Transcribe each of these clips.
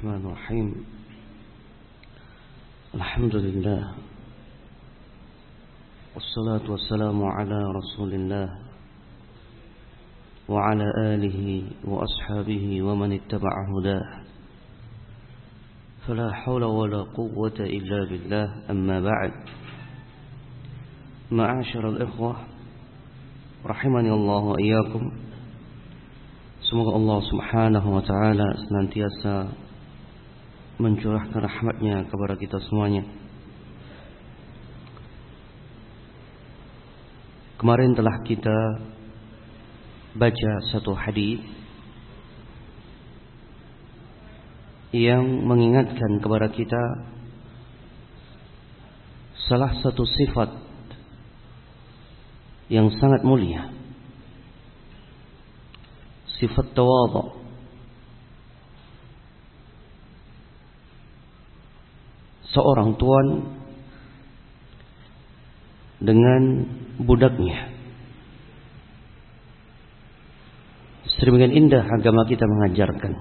Bismillahirrahmanirrahim. Alhamdulillah. Wassalatu wassalamu ala Rasulillah wa ala alihi wa ashabihi wa man ittaba'a hudah. Fala hawla wala quwwata illa billah. Amma ba'd. Ma'asyiral ikhwah rahimani Allah wa iyyakum. Semoga Allah subhanahu wa ta'ala senantiasa mencurahkan rahmatnya kepada kita semuanya. Kemarin telah kita baca satu hadis yang mengingatkan kepada kita salah satu sifat yang sangat mulia, sifat tawadhu. Seorang tuan dengan budaknya. Sedemikian indah agama kita mengajarkan.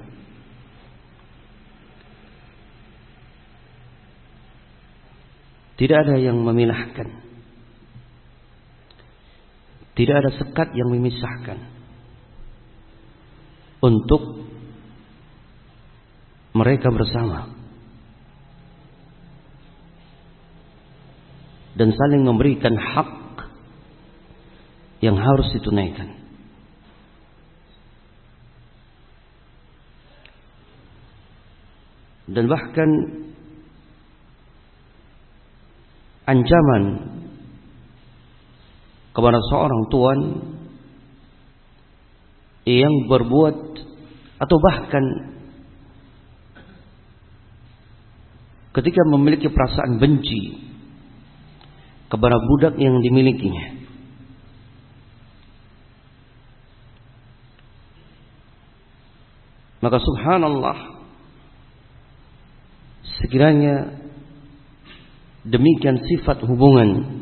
Tidak ada yang memilahkan. Tidak ada sekat yang memisahkan untuk mereka bersama dan saling memberikan hak yang harus ditunaikan. Dan bahkan ancaman kepada seorang tuan yang berbuat atau bahkan ketika memiliki perasaan benci kepada budak yang dimilikinya. Maka subhanallah, sekiranya demikian sifat hubungan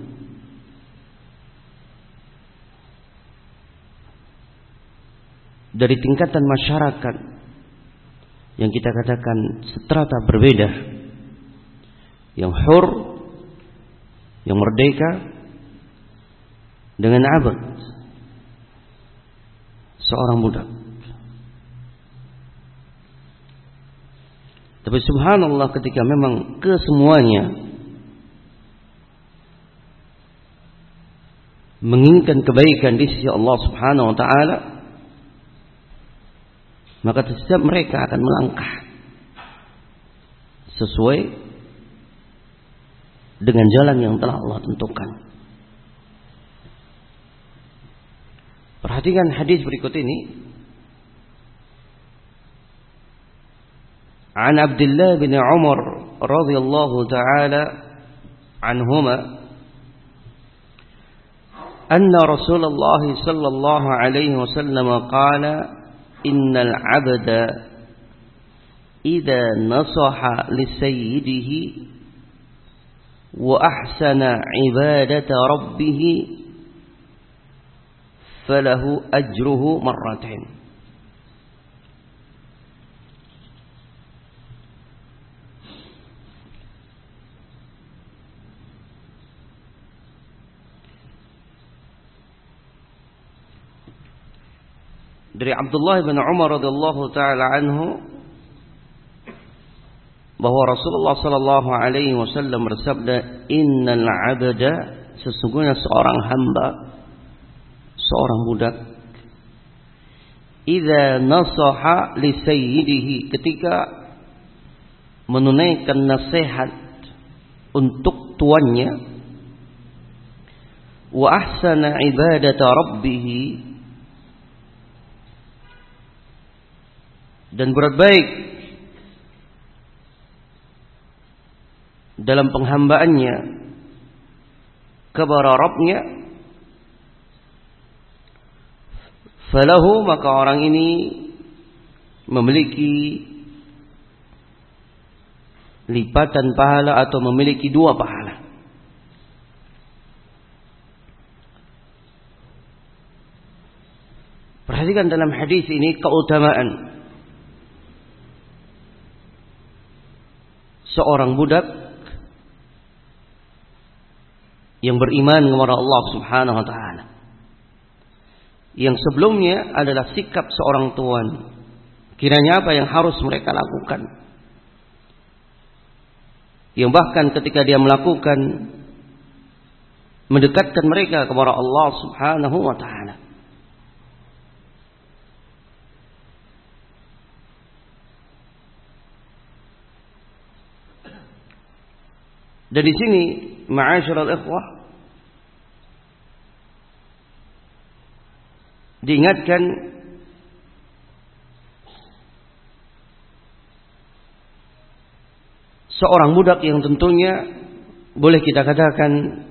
dari tingkatan masyarakat yang kita katakan strata berbeda, yang hur, yang merdeka, dengan abad, seorang budak. Tapi subhanallah, ketika memang kesemuanya menginginkan kebaikan di sisi Allah subhanahu wa ta'ala, maka setiap mereka akan melangkah sesuai dengan jalan yang telah Allah tentukan. Perhatikan hadis berikut ini. An Abdullah bin Umar radhiyallahu ta'ala anhuma anna Rasulullah sallallahu alaihi wasallam qala innal 'abda idza nasaha li sayyidihi wa ahsana ibadata rabbih falahu ajruhu marratain. Dari Abdullah bin Umar radhiyallahu taala anhu bahwa Rasulullah sallallahu alaihi wasallam bersabda, innal 'abda, sesungguhnya seorang hamba, seorang budak, idza nasaha li sayyidihi, ketika menunaikan nasihat untuk tuannya, wa ahsana ibadata rabbih, dan berbaik dalam penghambaannya kepada Rabbnya, falahu, maka orang ini memiliki lipatan pahala atau memiliki dua pahala. Perhatikan dalam hadis ini keutamaan seorang budak yang beriman kepada Allah Subhanahu wa taala, yang sebelumnya adalah sikap seorang tuan. Kiranya apa yang harus mereka lakukan, yang bahkan ketika dia melakukan mendekatkan mereka kepada Allah Subhanahu wa taala. Dan di sini ma'asyiral ikhwah diingatkan seorang budak yang tentunya boleh kita katakan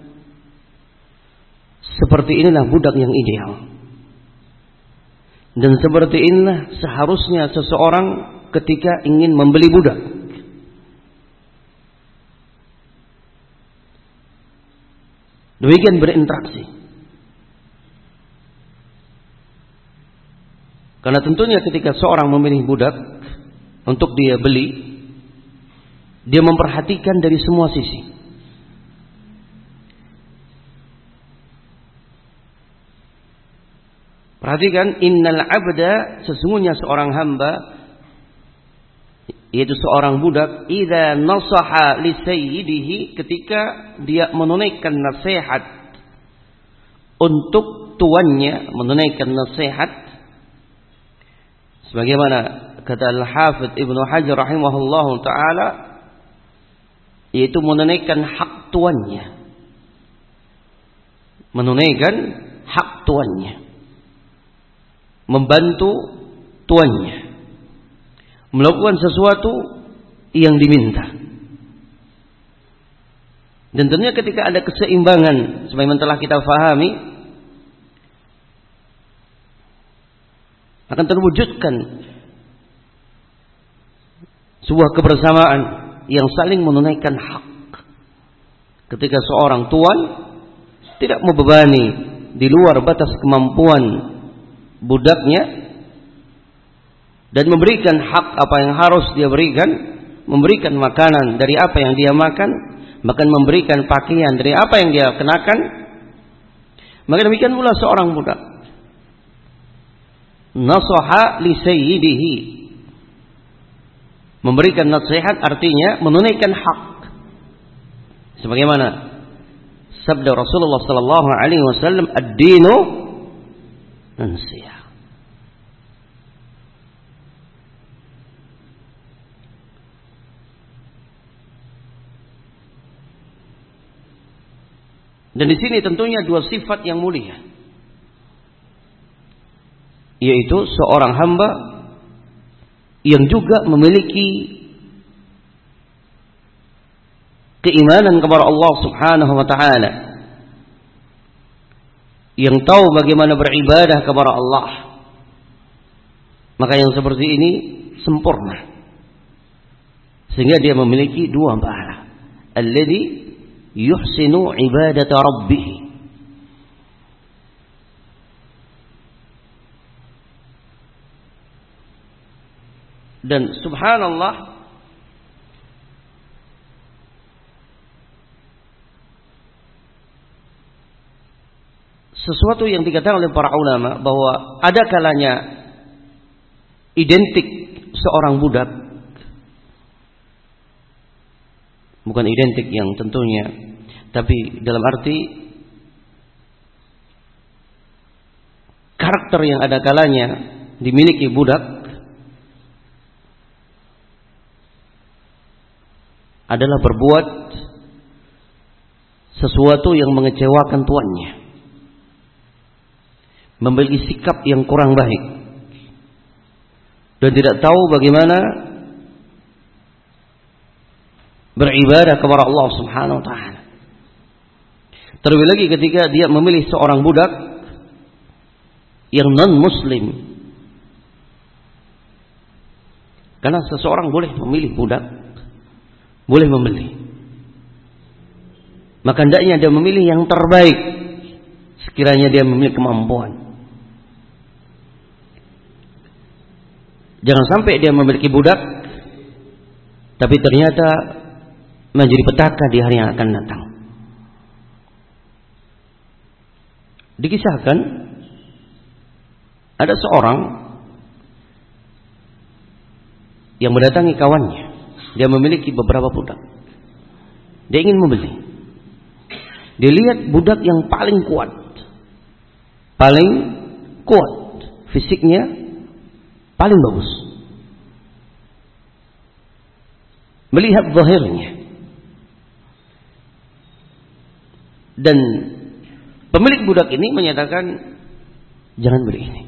seperti inilah budak yang ideal. Dan seperti inilah seharusnya seseorang ketika ingin membeli budak. Demikian berinteraksi. Karena tentunya ketika seorang memilih budak untuk dia beli, dia memperhatikan dari semua sisi. Perhatikan, innal abda, sesungguhnya seorang hamba, yaitu seorang budak, idza nasaha li sayyidihi, ketika dia menunaikan nasihat untuk tuannya, menunaikan nasihat sebagaimana kata Al-Hafidz Ibnu Hajar rahimahullahu taala, yaitu menunaikan hak tuannya, menunaikan hak tuannya, membantu tuannya melakukan sesuatu yang diminta. Dan tentunya ketika ada keseimbangan sebagaimana telah kita fahami, akan terwujudkan sebuah kebersamaan yang saling menunaikan hak. Ketika seorang tuan tidak membebani di luar batas kemampuan budaknya dan memberikan hak apa yang harus dia berikan, memberikan makanan dari apa yang dia makan, bahkan memberikan pakaian dari apa yang dia kenakan, maka demikian pula seorang budak nasaha li sayyidihi, memberikan nasihat artinya menunaikan hak, sebagaimana sabda Rasulullah sallallahu alaihi wasallam, ad-dinu nasihah. Dan di sini tentunya dua sifat yang mulia, yaitu seorang hamba yang juga memiliki keimanan kepada Allah Subhanahu wa taala, yang tahu bagaimana beribadah kepada Allah. Maka yang seperti ini sempurna, sehingga dia memiliki dua pahala. Alladzi yuhsinu ibadata rabbih, dan subhanallah, sesuatu yang dikatakan oleh para ulama bahwa ada kalanya identik seorang budak, bukan identik yang tentunya, tapi dalam arti karakter yang ada kalanya dimiliki budak adalah berbuat sesuatu yang mengecewakan tuannya, memiliki sikap yang kurang baik, dan tidak tahu bagaimana beribadah kepada Allah Subhanahu wa taala. Terlebih lagi ketika dia memilih seorang budak yang non-muslim. Karena seseorang boleh memilih budak, boleh membeli, maka hendaknya dia memilih yang terbaik sekiranya dia memiliki kemampuan. Jangan sampai dia memiliki budak tapi ternyata menjadi petaka di hari yang akan datang. Dikisahkan ada seorang yang mendatangi kawannya. Dia memiliki beberapa budak. Dia ingin membeli. Dia lihat budak yang paling kuat, fisiknya paling bagus. Melihat zahirnya, dan pemilik budak ini menyatakan, jangan beli ini.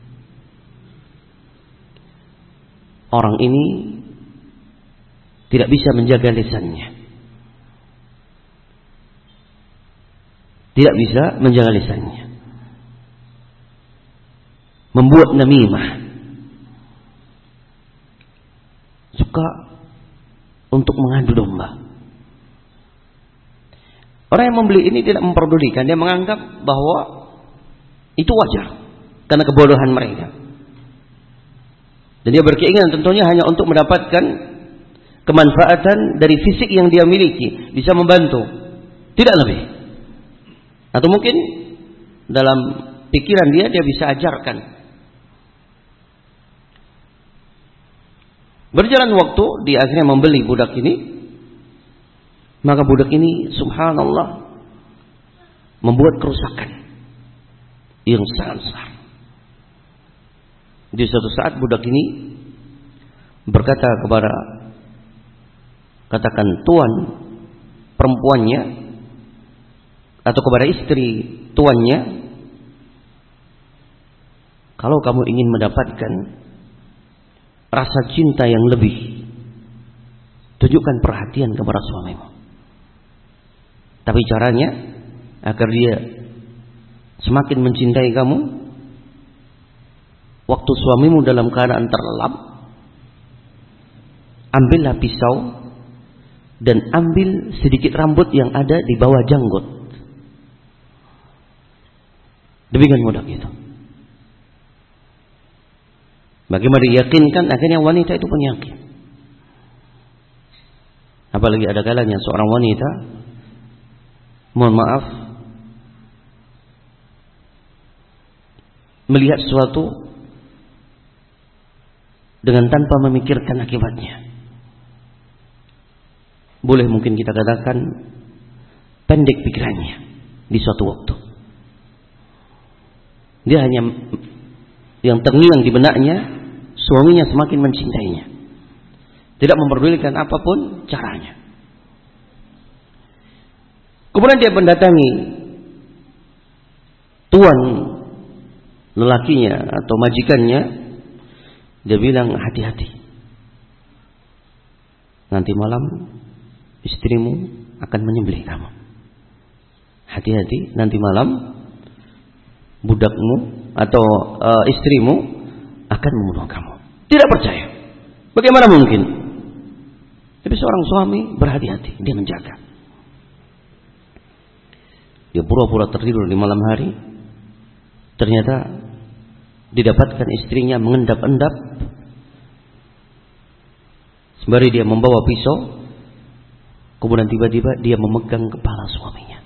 Orang ini tidak bisa menjaga lisannya. Tidak bisa menjaga lisannya. Membuat namimah. Suka untuk mengadu domba. Orang yang membeli ini tidak memperdulikan. Dia menganggap bahwa itu wajar karena kebodohan mereka. Dan dia berkeinginan tentunya hanya untuk mendapatkan kemanfaatan dari fisik yang dia miliki, bisa membantu, tidak lebih. Atau mungkin dalam pikiran dia bisa ajarkan. Berjalan waktu, dia akhirnya membeli budak ini. Maka budak ini subhanallah membuat kerusakan yang sangat besar. Di suatu saat budak ini berkata kepada, katakan tuan perempuannya atau kepada istri tuannya, kalau kamu ingin mendapatkan rasa cinta yang lebih, tunjukkan perhatian kepada suamimu. Tapi caranya agar dia semakin mencintai kamu, waktu suamimu dalam keadaan terlelap, ambillah pisau dan ambil sedikit rambut yang ada di bawah janggut. Demikian mudah itu. Bagaimana diyakinkan, akhirnya wanita itu pun yakin. Apalagi ada kalanya seorang wanita, mohon maaf, melihat sesuatu dengan tanpa memikirkan akibatnya. Boleh mungkin kita katakan pendek pikirannya di suatu waktu. Dia hanya yang terngiang di benaknya, suaminya semakin mencintainya, tidak memperdulikan apapun caranya. Kemudian dia mendatangi tuan lelakinya atau majikannya. Dia bilang, hati-hati, nanti malam istrimu akan menyembelih kamu. Hati-hati, nanti malam budakmu atau istrimu akan membunuh kamu. Tidak percaya. Bagaimana mungkin? Tapi seorang suami berhati-hati, dia menjaga. Dia pura-pura tertidur di malam hari. Ternyata didapatkan istrinya mengendap-endap sembari dia membawa pisau. Kemudian tiba-tiba dia memegang kepala suaminya.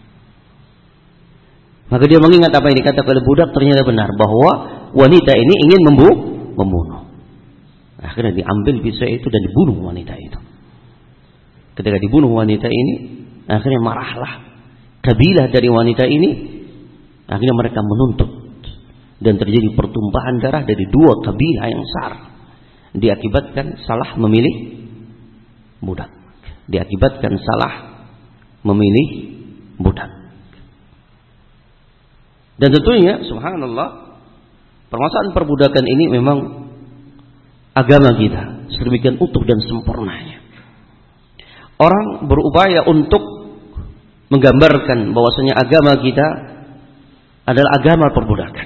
Maka dia mengingat apa yang dikatakan oleh budak, ternyata benar bahwa wanita ini ingin membunuh. Akhirnya diambil pisau itu dan dibunuh wanita itu. Ketika dibunuh wanita ini, akhirnya marahlah kabilah dari wanita ini. Akhirnya mereka menuntut, dan terjadi pertumpahan darah dari dua kabilah yang besar, diakibatkan salah memilih budak. Diakibatkan salah memilih budak. Dan tentunya subhanallah, permasalahan perbudakan ini memang agama kita sedemikian utuh dan sempurnanya. Orang berupaya untuk menggambarkan bahwasanya agama kita adalah agama perbudakan.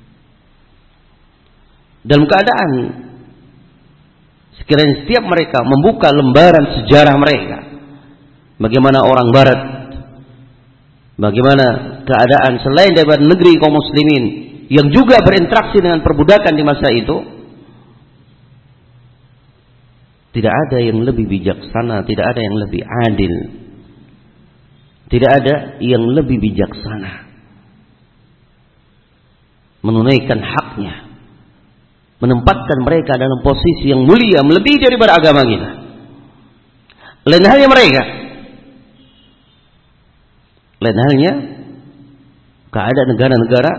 Dalam keadaan sekiranya setiap mereka membuka lembaran sejarah mereka, bagaimana orang barat, bagaimana keadaan selain daripada negeri kaum muslimin yang juga berinteraksi dengan perbudakan di masa itu, Tidak ada yang lebih bijaksana, tidak ada yang lebih adil. Tidak ada yang lebih bijaksana menunaikan haknya, menempatkan mereka dalam posisi yang mulia melebihi daripada agama kita. Lain halnya mereka, lain halnya keadaan negara-negara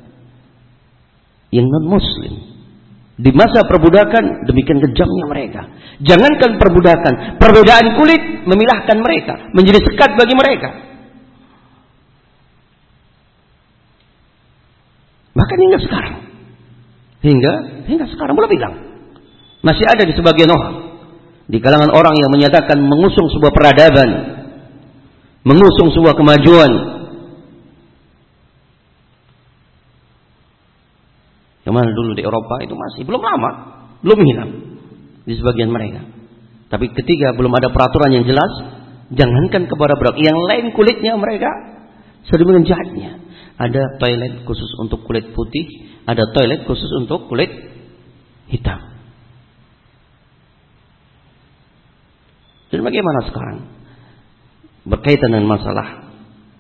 yang non-muslim. Di masa perbudakan demikian kejamnya mereka. Jangankan perbudakan, perbedaan kulit memilahkan mereka, menjadi sekat bagi mereka. Bahkan hingga sekarang, hingga sekarang belum hilang. Masih ada di sebagian orang, di kalangan orang yang menyatakan mengusung sebuah peradaban, mengusung sebuah kemajuan. Yang mana dulu di Eropa itu masih belum lama, belum hilang di sebagian mereka. Tapi ketika belum ada peraturan yang jelas, jangankan kepada berak, yang lain kulitnya mereka sedemikian jahatnya. Ada toilet khusus untuk kulit putih, ada toilet khusus untuk kulit hitam. Dan bagaimana sekarang berkaitan dengan masalah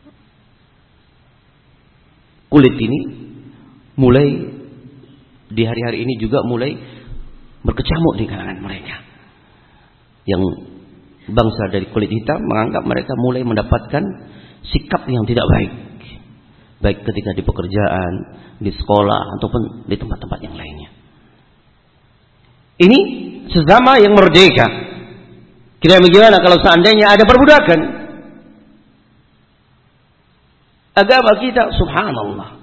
kulit ini, mulai di hari-hari ini juga mulai berkecamuk di kalangan mereka. Yang bangsa dari kulit hitam menganggap mereka mulai mendapatkan sikap yang tidak baik, baik ketika di pekerjaan, di sekolah, ataupun di tempat-tempat yang lainnya. Ini sesama yang merdeka. Kira bagaimana kalau seandainya ada perbudakan? Agama kita, subhanallah,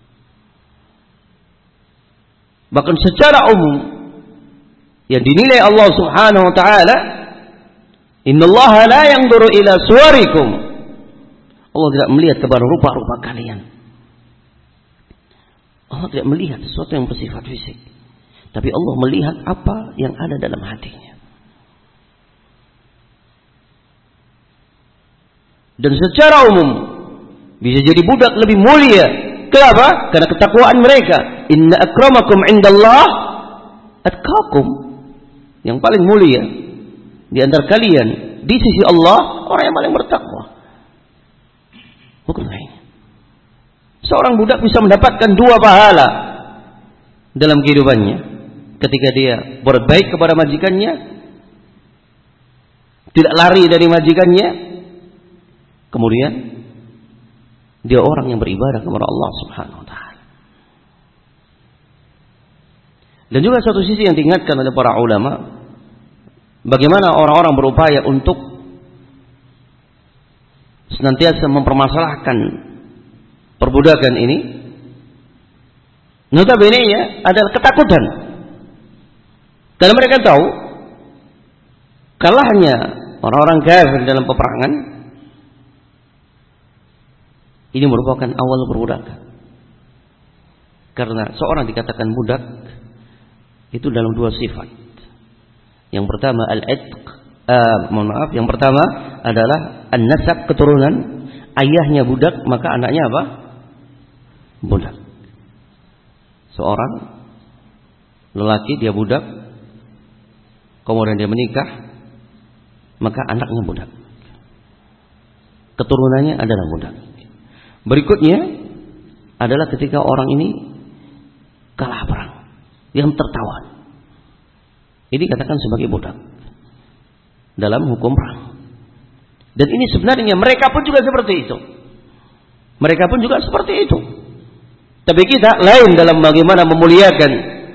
bahkan secara umum yang dinilai Allah Subhanahu wa taala, innallaha la yanzuru ila suwarikum. Allah tidak melihat kepada rupa-rupa kalian. Allah tidak melihat sesuatu yang bersifat fisik, tapi Allah melihat apa yang ada dalam hatinya. Dan secara umum bisa jadi budak lebih mulia. Kenapa? Karena ketakwaan mereka. Inna akramakum indallah atqakum. Yang paling mulia di antara kalian di sisi Allah orang yang paling bertakwa. Bukan lain. Seorang budak bisa mendapatkan 2 pahala dalam kehidupannya. Ketika dia berbaik kepada majikannya, tidak lari dari majikannya, kemudian dia orang yang beribadah kepada Allah Subhanahu wa taala. Dan juga satu sisi yang diingatkan oleh para ulama, bagaimana orang-orang berupaya untuk senantiasa mempermasalahkan perbudakan ini. Notabene adalah ketakutan. Karena mereka tahu kalahnya orang-orang kafir dalam peperangan ini merupakan awal perbudakan. Karena seorang dikatakan budak itu dalam 2 sifat. Yang pertama al-itq, yang pertama adalah an-nasab, keturunan. Ayahnya budak, maka anaknya apa? Budak. Seorang lelaki dia budak, kemudian dia menikah, maka anaknya budak. Keturunannya adalah budak. Berikutnya adalah ketika orang ini kalah perang, yang tertawan, ini dikatakan sebagai budak dalam hukum perang. Dan ini sebenarnya mereka pun juga seperti itu. Mereka pun juga seperti itu. Tapi kita lain dalam bagaimana memuliakan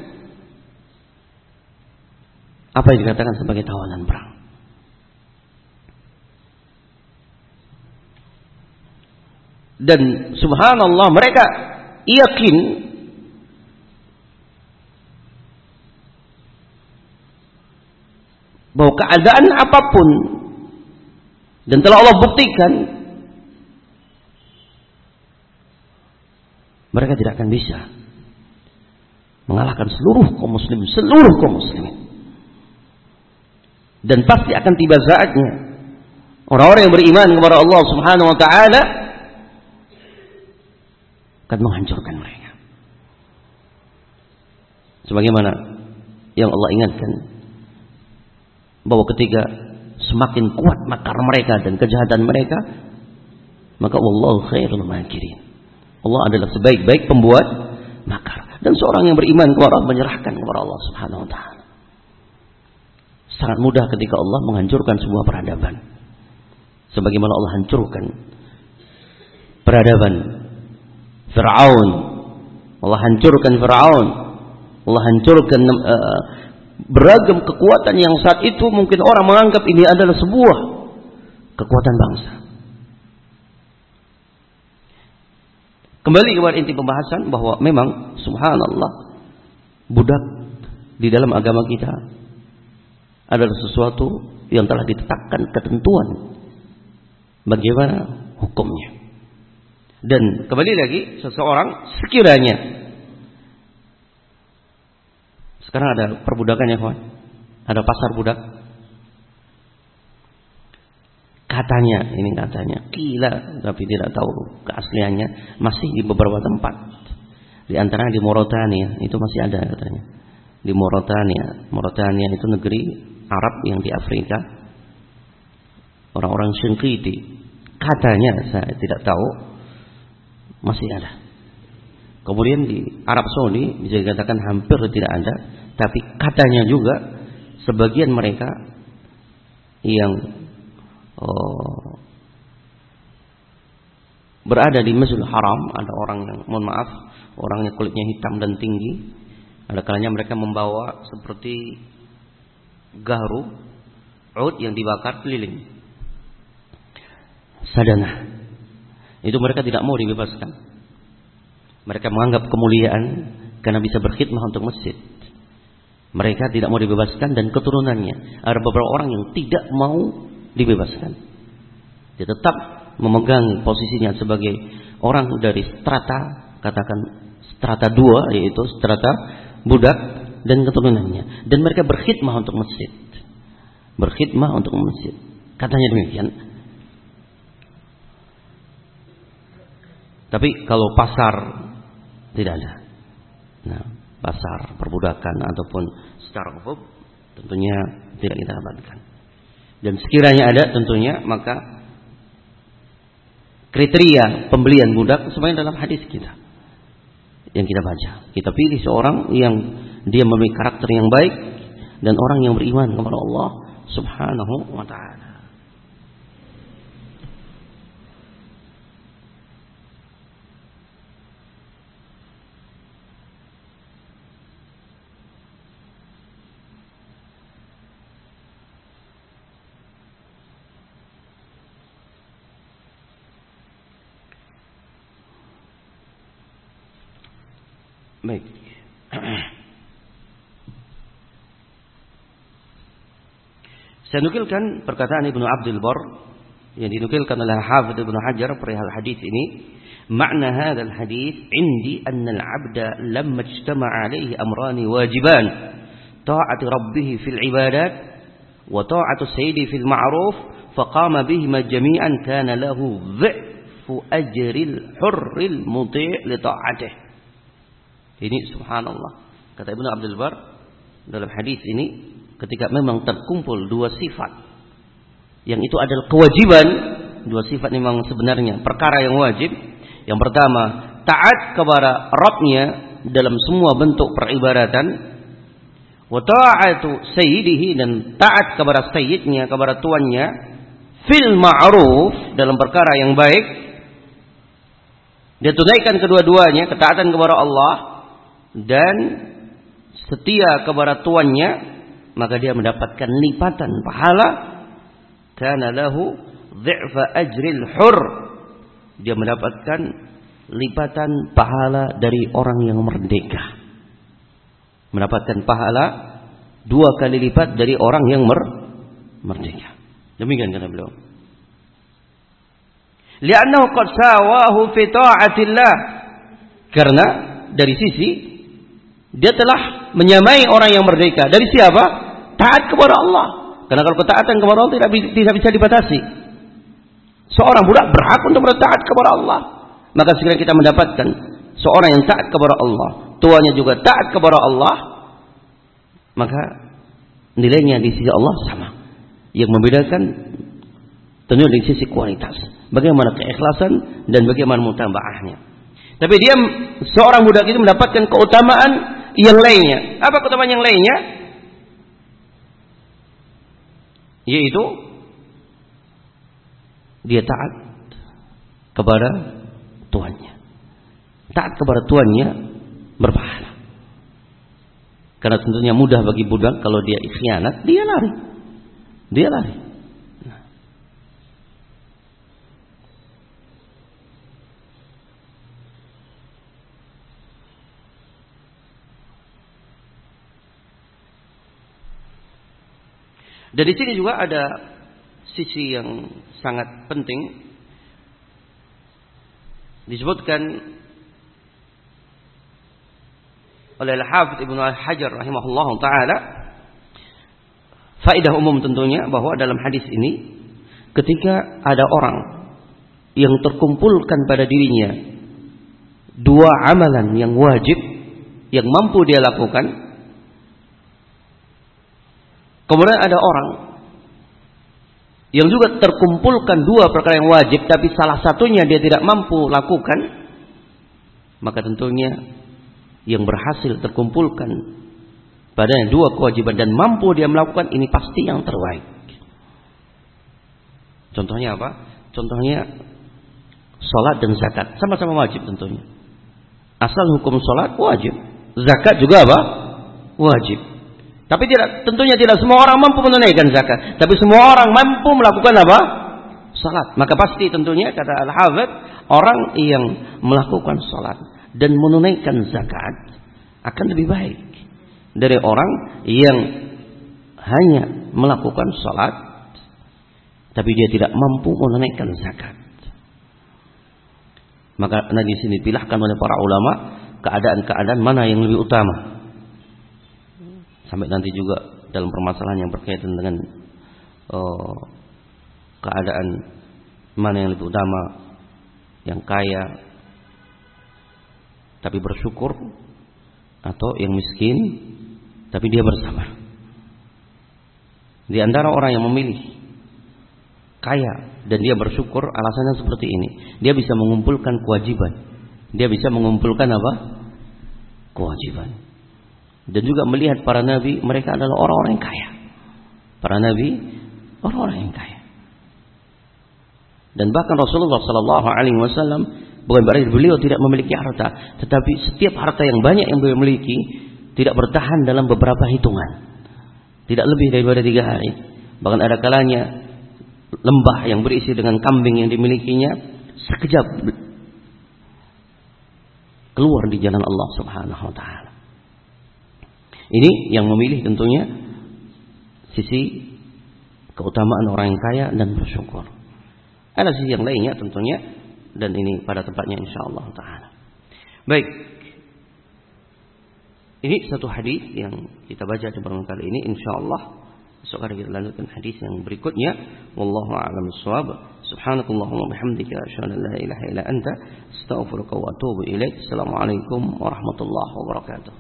apa yang dikatakan sebagai tawanan perang. Dan subhanallah mereka yakin bahwa keadaan apapun, dan telah Allah buktikan, mereka tidak akan bisa mengalahkan seluruh kaum muslimin. Dan pasti akan tiba saatnya orang-orang yang beriman kepada Allah Subhanahu wa taala akan menghancurkan mereka. Sebagaimana yang Allah ingatkan bahwa ketika semakin kuat makar mereka dan kejahatan mereka, maka wallahu khairul makirin. Allah adalah sebaik-baik pembuat makar. Dan seorang yang beriman kepada Allah menyerahkan kepada Allah Subhanahu wa taala. Sangat mudah ketika Allah menghancurkan sebuah peradaban. Sebagaimana Allah hancurkan peradaban Fir'aun. Allah hancurkan Fir'aun. Allah hancurkan beragam kekuatan yang saat itu mungkin orang menganggap ini adalah sebuah kekuatan bangsa. Kembali kepada inti pembahasan bahwa memang subhanallah, budak di dalam agama kita adalah sesuatu yang telah ditetapkan ketentuan bagaimana hukumnya. Dan kembali lagi, seseorang sekiranya sekarang ada perbudakan ya kawan, ada pasar budak. Katanya, ini katanya, gila, tapi tidak tahu keasliannya, masih di beberapa tempat. Di antaranya di Mauritania, itu masih ada katanya. Di Mauritania itu negeri Arab yang di Afrika. Orang-orang Shinqiti, katanya, saya tidak tahu, masih ada. Kemudian di Arab Saudi bisa dikatakan hampir tidak ada, tapi katanya juga sebagian mereka yang berada di Masjidil Haram, ada orang yang, mohon maaf, orangnya kulitnya hitam dan tinggi. Ada kalanya mereka membawa seperti garu, ud yang dibakar keliling. Sadana. Itu mereka tidak mau dibebaskan. Mereka menganggap kemuliaan karena bisa berkhidmah untuk masjid. Mereka tidak mau dibebaskan dan keturunannya. Ada beberapa orang yang tidak mau dibebaskan. Dia tetap memegang posisinya sebagai orang dari strata, katakan strata 2, yaitu strata budak dan keturunannya. Dan mereka berkhidmah untuk masjid. Berkhidmah untuk masjid. Katanya demikian. Tapi kalau pasar tidak ada. Nah, pasar perbudakan ataupun secara umum tentunya tidak kita dapatkan. Dan sekiranya ada tentunya maka kriteria pembelian budak semuanya dalam hadis kita yang kita baca. Kita pilih seorang yang dia memiliki karakter yang baik dan orang yang beriman kepada Allah Subhanahu wa taala. Baik. Saya nukilkan perkataan Ibnu Abdul Barr yang dinukilkan oleh Hafidz Ibnu Hajar perihal hadis ini. Makna hadzal hadis indi anna al-'abda lamma ijtama'a 'alaihi amrani wajiban, ta'atu rabbih fil ibadat wa ta'atu sayyidi fil ma'ruf, faqama bihima jami'an kana lahu dhi'fu ajril hurril muti' li ta'atihi. Ini subhanallah, kata Ibnu Abdul Barr dalam hadis ini, ketika memang terkumpul dua sifat yang itu adalah kewajiban, dua sifat memang sebenarnya perkara yang wajib. Yang pertama, taat kepada Rabbnya dalam semua bentuk peribadatan, wa ta'atu sayyidihi, dan taat kepada sayyidnya, kepada tuannya, fil ma'ruf, dalam perkara yang baik. Dia tunaikan kedua-duanya, ketaatan kepada Allah dan setia kepada tuannya, maka dia mendapatkan lipatan pahala. Kana lahu dhi'fa ajril hur, dia mendapatkan lipatan pahala dari orang yang merdeka, mendapatkan pahala 2 kali lipat dari orang yang merdeka. Demikian kata beliau. Li'annahu qad sawahu fi ta'atillah, karena dari sisi dia telah menyamai orang yang merdeka. Dari siapa? Taat kepada Allah. Karena kalau ketaatan kepada Allah tidak bisa dibatasi. Seorang budak berhak untuk bertaat kepada Allah. Maka sekiranya kita mendapatkan seorang yang taat kepada Allah, tuanya juga taat kepada Allah, maka nilainya di sisi Allah sama. Yang membedakan tentunya dari sisi kualitas, bagaimana keikhlasan dan bagaimana mutaba'ahnya. Tapi dia seorang budak itu mendapatkan keutamaan yang lainnya. Apa keutamaan yang lainnya? Yaitu dia taat kepada tuannya. Taat kepada tuannya berpahala. Karena tentunya mudah bagi budak kalau dia khianat, dia lari. Dia lari. Dan di sini juga ada sisi yang sangat penting disebutkan oleh Al-Hafidz Ibnu Hajar rahimahullah taala, faedah umum tentunya bahwa dalam hadis ini ketika ada orang yang terkumpulkan pada dirinya dua amalan yang wajib yang mampu dia lakukan, kemudian ada orang yang juga terkumpulkan dua perkara yang wajib tapi salah satunya dia tidak mampu lakukan, maka tentunya yang berhasil terkumpulkan padanya dua kewajiban dan mampu dia melakukan ini pasti yang terbaik. Contohnya apa? Contohnya salat dan zakat sama-sama wajib tentunya. Asal hukum salat wajib, zakat juga apa? Wajib. Tapi tentunya tidak semua orang mampu menunaikan zakat, tapi semua orang mampu melakukan apa? Salat. Maka pasti tentunya kata Al-Hafidz, orang yang melakukan salat dan menunaikan zakat akan lebih baik dari orang yang hanya melakukan salat tapi dia tidak mampu menunaikan zakat. Maka di sini pilahkan oleh para ulama keadaan-keadaan mana yang lebih utama. Sampai nanti juga dalam permasalahan yang berkaitan dengan keadaan mana yang lebih utama, yang kaya tapi bersyukur atau yang miskin tapi dia bersabar. Di antara orang yang memilih kaya dan dia bersyukur, alasannya seperti ini. Dia bisa mengumpulkan kewajiban. Dia bisa mengumpulkan apa? Kewajiban. Dan juga melihat para nabi, mereka adalah orang-orang yang kaya. Para nabi, orang-orang yang kaya. Dan bahkan Rasulullah sallallahu alaihi wasallam bukan berarti beliau tidak memiliki harta, tetapi setiap harta yang banyak yang beliau miliki tidak bertahan dalam beberapa hitungan. Tidak lebih daripada 3 hari. Bahkan ada kalanya lembah yang berisi dengan kambing yang dimilikinya sekejap keluar di jalan Allah Subhanahu wa taala. Ini yang memilih tentunya sisi keutamaan orang yang kaya dan bersyukur. Ada sisi yang lainnya tentunya, dan ini pada tempatnya insyaallah taala. Baik. Ini satu hadis yang kita baca di pertemuan kali ini, insyaallah besok hari kita lanjutkan hadis yang berikutnya. Wallahu a'lam bissawab. Subhanakallahumma bihamdika asyhadu an la ilaha illa anta astaghfiruka wa atubu ilaik. Assalamualaikum warahmatullahi wabarakatuh.